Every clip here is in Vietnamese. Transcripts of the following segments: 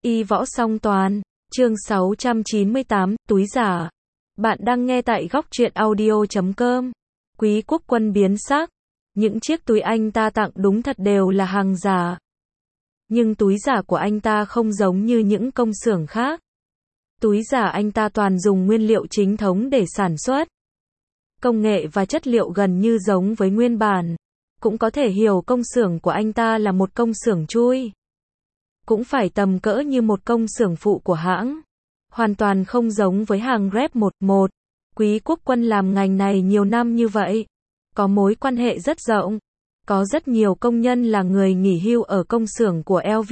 Y võ song toàn, chương 698, túi giả. Bạn đang nghe tại góc truyện audio.com. Quý Quốc Quân biến sắc. Những chiếc túi anh ta tặng đúng thật đều là hàng giả. Nhưng túi giả của anh ta không giống như những công xưởng khác. Túi giả anh ta toàn dùng nguyên liệu chính thống để sản xuất. Công nghệ và chất liệu gần như giống với nguyên bản. Cũng có thể hiểu công xưởng của anh ta là một công xưởng chui. Cũng phải tầm cỡ như một công xưởng phụ của hãng. Hoàn toàn không giống với hàng Rep 11. Quý Quốc Quân làm ngành này nhiều năm như vậy. Có mối quan hệ rất rộng. Có rất nhiều công nhân là người nghỉ hưu ở công xưởng của LV.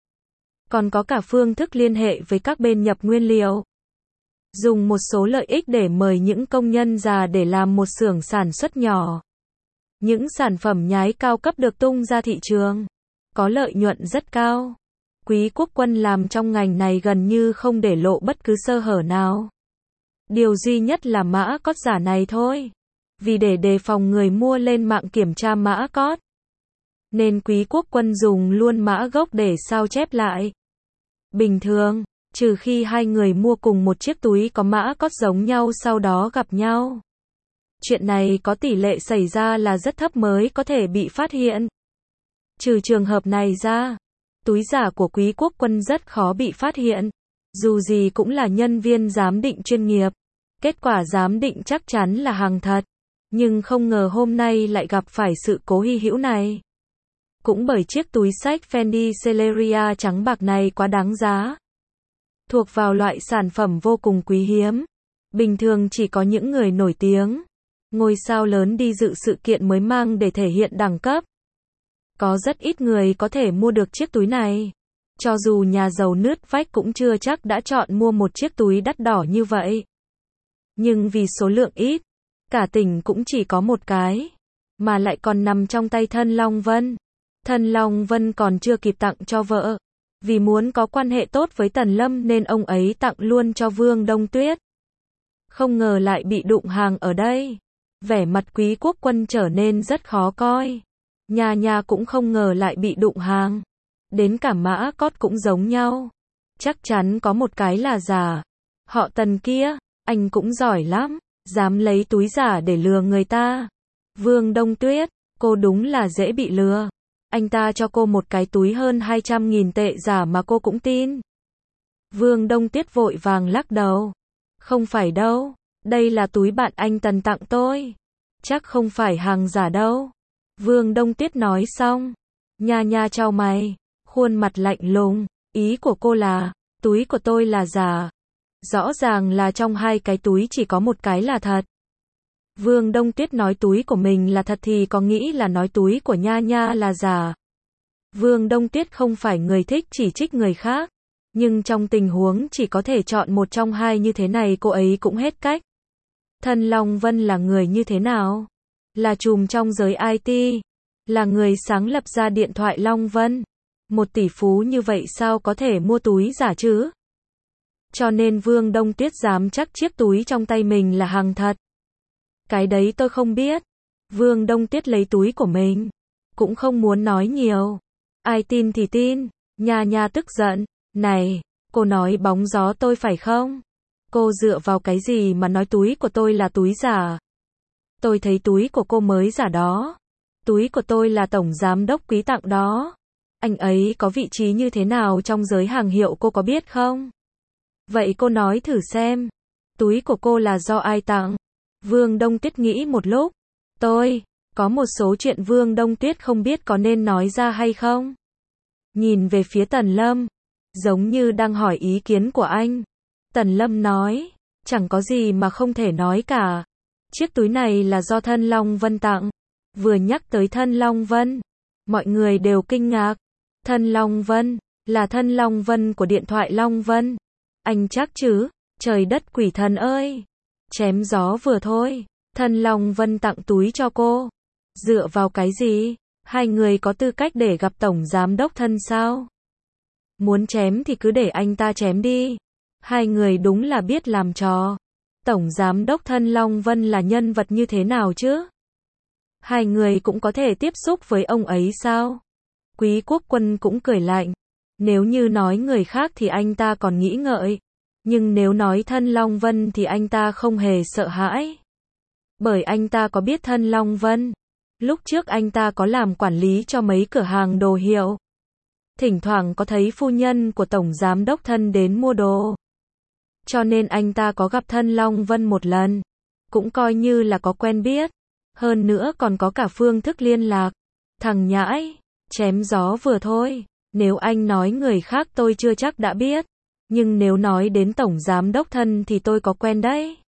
Còn có cả phương thức liên hệ với các bên nhập nguyên liệu. Dùng một số lợi ích để mời những công nhân già để làm một xưởng sản xuất nhỏ. Những sản phẩm nhái cao cấp được tung ra thị trường. Có lợi nhuận rất cao. Quý Quốc Quân làm trong ngành này gần như không để lộ bất cứ sơ hở nào. Điều duy nhất là mã code giả này thôi. Vì để đề phòng người mua lên mạng kiểm tra mã code, nên Quý Quốc Quân dùng luôn mã gốc để sao chép lại. Bình thường, trừ khi hai người mua cùng một chiếc túi có mã code giống nhau sau đó gặp nhau. Chuyện này có tỷ lệ xảy ra là rất thấp mới có thể bị phát hiện. Trừ trường hợp này ra, túi giả của Quý Quốc Quân rất khó bị phát hiện. Dù gì cũng là nhân viên giám định chuyên nghiệp. Kết quả giám định chắc chắn là hàng thật. Nhưng không ngờ hôm nay lại gặp phải sự cố hy hữu này. Cũng bởi chiếc túi xách Fendi Celeria trắng bạc này quá đáng giá. Thuộc vào loại sản phẩm vô cùng quý hiếm. Bình thường chỉ có những người nổi tiếng, ngôi sao lớn đi dự sự kiện mới mang để thể hiện đẳng cấp. Có rất ít người có thể mua được chiếc túi này. Cho dù nhà giàu nứt vách cũng chưa chắc đã chọn mua một chiếc túi đắt đỏ như vậy. Nhưng vì số lượng ít, cả tỉnh cũng chỉ có một cái, mà lại còn nằm trong tay Thân Long Vân. Thân Long Vân còn chưa kịp tặng cho vợ. Vì muốn có quan hệ tốt với Tần Lâm nên ông ấy tặng luôn cho Vương Đông Tuyết. Không ngờ lại bị đụng hàng ở đây. Vẻ mặt Quý Quốc Quân trở nên rất khó coi. Nhà cũng không ngờ lại bị đụng hàng. Đến cả mã code cũng giống nhau. Chắc chắn có một cái là giả. Họ Tần kia, anh cũng giỏi lắm. Dám lấy túi giả để lừa người ta. Vương Đông Tuyết, cô đúng là dễ bị lừa. Anh ta cho cô một cái túi hơn 200.000 tệ giả mà cô cũng tin. Vương Đông Tuyết vội vàng lắc đầu. Không phải đâu, đây là túi bạn anh Tần tặng tôi. Chắc không phải hàng giả đâu. Vương Đông Tuyết nói xong. Nha chau mày, khuôn mặt lạnh lùng. Ý của cô là, túi của tôi là giả. Rõ ràng là trong hai cái túi chỉ có một cái là thật. Vương Đông Tuyết nói túi của mình là thật thì có nghĩ là nói túi của Nha là giả. Vương Đông Tuyết không phải người thích chỉ trích người khác. Nhưng trong tình huống chỉ có thể chọn một trong hai như thế này cô ấy cũng hết cách. Thân Long Vân là người như thế nào? Là trùm trong giới IT. Là người sáng lập ra điện thoại Long Vân. Một tỷ phú như vậy sao có thể mua túi giả chứ? Cho nên Vương Đông Tuyết dám chắc chiếc túi trong tay mình là hàng thật. Cái đấy tôi không biết. Vương Đông Tuyết lấy túi của mình. Cũng không muốn nói nhiều. Ai tin thì tin. Nha tức giận. Này, cô nói bóng gió tôi phải không? Cô dựa vào cái gì mà nói túi của tôi là túi giả? Tôi thấy túi của cô mới giả đó. Túi của tôi là tổng giám đốc Quý tặng đó. Anh ấy có vị trí như thế nào trong giới hàng hiệu cô có biết không? Vậy cô nói thử xem. Túi của cô là do ai tặng? Vương Đông Tuyết nghĩ một lúc. Có một số chuyện Vương Đông Tuyết không biết có nên nói ra hay không? Nhìn về phía Tần Lâm. Giống như đang hỏi ý kiến của anh. Tần Lâm nói. Chẳng có gì mà không thể nói cả. Chiếc túi này là do Thân Long Vân tặng. Vừa nhắc tới Thân Long Vân, mọi người đều kinh ngạc. Thân Long Vân, là Thân Long Vân của điện thoại Long Vân. Anh chắc chứ? Trời đất quỷ thần ơi! Chém gió vừa thôi. Thân Long Vân tặng túi cho cô. Dựa vào cái gì? Hai người có tư cách để gặp Tổng Giám đốc Thân sao? Muốn chém thì cứ để anh ta chém đi. Hai người đúng là biết làm trò. Tổng Giám đốc Thân Long Vân là nhân vật như thế nào chứ? Hai người cũng có thể tiếp xúc với ông ấy sao? Quý Quốc Quân cũng cười lạnh. Nếu như nói người khác thì anh ta còn nghĩ ngợi. Nhưng nếu nói Thân Long Vân thì anh ta không hề sợ hãi. Bởi anh ta có biết Thân Long Vân. Lúc trước anh ta có làm quản lý cho mấy cửa hàng đồ hiệu. Thỉnh thoảng có thấy phu nhân của Tổng Giám đốc Thân đến mua đồ. Cho nên anh ta có gặp Thân Long Vân một lần. Cũng coi như là có quen biết. Hơn nữa còn có cả phương thức liên lạc. Thằng nhãi, chém gió vừa thôi. Nếu anh nói người khác tôi chưa chắc đã biết. Nhưng nếu nói đến Tổng Giám đốc Thân thì tôi có quen đấy.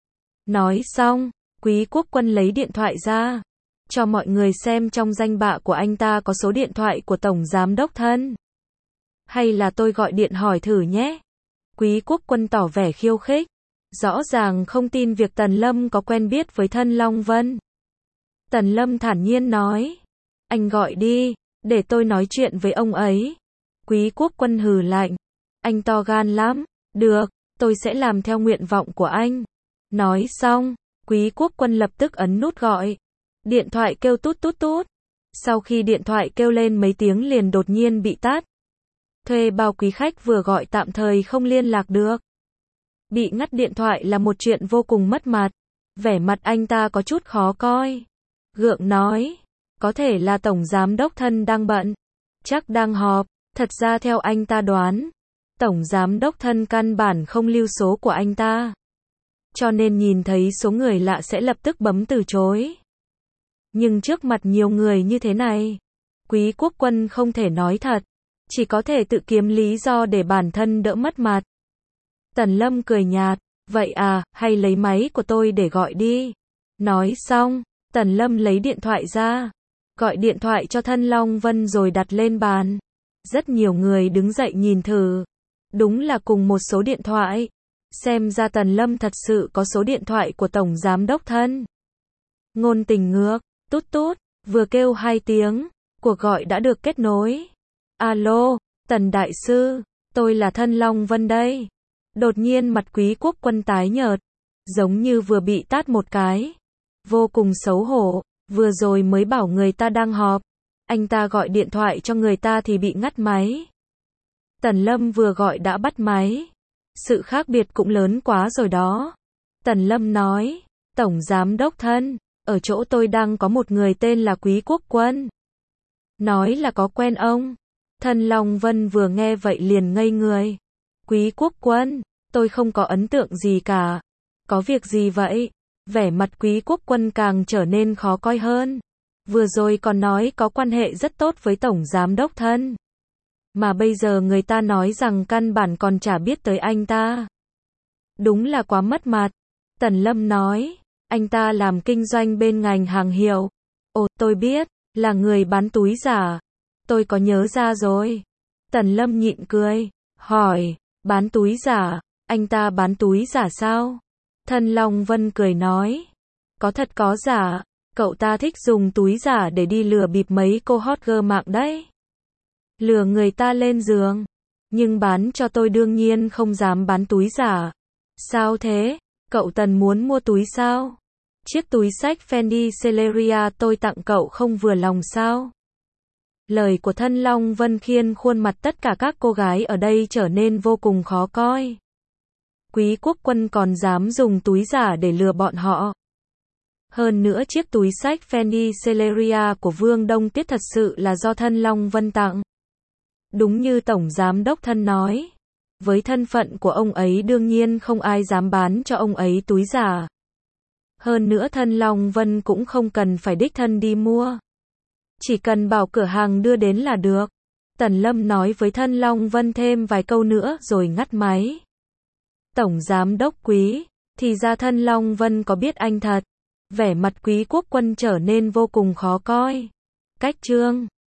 Nói xong, Quý Quốc Quân lấy điện thoại ra. Cho mọi người xem trong danh bạ của anh ta có số điện thoại của Tổng Giám đốc Thân. Hay là tôi gọi điện hỏi thử nhé. Quý Quốc Quân tỏ vẻ khiêu khích. Rõ ràng không tin việc Tần Lâm có quen biết với Thân Long Vân. Tần Lâm thản nhiên nói. Anh gọi đi, để tôi nói chuyện với ông ấy. Quý Quốc Quân hừ lạnh. Anh to gan lắm. Được, tôi sẽ làm theo nguyện vọng của anh. Nói xong, Quý Quốc Quân lập tức ấn nút gọi. Điện thoại kêu tút tút tút. Sau khi điện thoại kêu lên mấy tiếng liền đột nhiên bị tắt. Thuê bao quý khách vừa gọi tạm thời không liên lạc được. Bị ngắt điện thoại là một chuyện vô cùng mất mặt. Vẻ mặt anh ta có chút khó coi. Gượng nói. Có thể là Tổng Giám đốc Thân đang bận. Chắc đang họp. Thật ra theo anh ta đoán. Tổng Giám đốc Thân căn bản không lưu số của anh ta. Cho nên nhìn thấy số người lạ sẽ lập tức bấm từ chối. Nhưng trước mặt nhiều người như thế này, Quý Quốc Quân không thể nói thật. Chỉ có thể tự kiếm lý do để bản thân đỡ mất mặt. Tần Lâm cười nhạt. Vậy à, hay lấy máy của tôi để gọi đi. Nói xong, Tần Lâm lấy điện thoại ra. Gọi điện thoại cho Thân Long Vân rồi đặt lên bàn. Rất nhiều người đứng dậy nhìn thử. Đúng là cùng một số điện thoại. Xem ra Tần Lâm thật sự có số điện thoại của Tổng Giám đốc Thân. Ngôn tình ngược, tút tút, vừa kêu 2 tiếng, cuộc gọi đã được kết nối. Alo, Tần Đại Sư, tôi là Thân Long Vân đây. Đột nhiên mặt Quý Quốc Quân tái nhợt, giống như vừa bị tát một cái. Vô cùng xấu hổ, vừa rồi mới bảo người ta đang họp. Anh ta gọi điện thoại cho người ta thì bị ngắt máy. Tần Lâm vừa gọi đã bắt máy. Sự khác biệt cũng lớn quá rồi đó. Tần Lâm nói, Tổng Giám đốc Thân, ở chỗ tôi đang có một người tên là Quý Quốc Quân. Nói là có quen ông. Thân Long Vân vừa nghe vậy liền ngây người. Quý Quốc Quân, tôi không có ấn tượng gì cả. Có việc gì vậy? Vẻ mặt Quý Quốc Quân càng trở nên khó coi hơn. Vừa rồi còn nói có quan hệ rất tốt với Tổng Giám đốc Thân. Mà bây giờ người ta nói rằng căn bản còn chả biết tới anh ta. Đúng là quá mất mặt. Tần Lâm nói, anh ta làm kinh doanh bên ngành hàng hiệu. Ồ, tôi biết, là người bán túi giả. Tôi có nhớ ra rồi. Tần Lâm nhịn cười, hỏi, bán túi giả, anh ta bán túi giả sao? Thân Long Vân cười nói, có thật có giả, cậu ta thích dùng túi giả để đi lừa bịp mấy cô hot girl mạng đấy. Lừa người ta lên giường. Nhưng bán cho tôi đương nhiên không dám bán túi giả. Sao thế? Cậu Tần muốn mua túi sao? Chiếc túi xách Fendi Celeria tôi tặng cậu không vừa lòng sao? Lời của Thân Long Vân khiến khuôn mặt tất cả các cô gái ở đây trở nên vô cùng khó coi. Quý Quốc Quân còn dám dùng túi giả để lừa bọn họ. Hơn nữa chiếc túi xách Fendi Celeria của Vương Đông Tiết thật sự là do Thân Long Vân tặng. Đúng như Tổng Giám đốc Thân nói. Với thân phận của ông ấy đương nhiên không ai dám bán cho ông ấy túi giả. Hơn nữa Thân Long Vân cũng không cần phải đích thân đi mua. Chỉ cần bảo cửa hàng đưa đến là được. Tần Lâm nói với Thân Long Vân thêm vài câu nữa rồi ngắt máy. Tổng Giám đốc Quý, thì ra Thân Long Vân có biết anh thật. Vẻ mặt Quý Quốc Quân trở nên vô cùng khó coi. Cách chương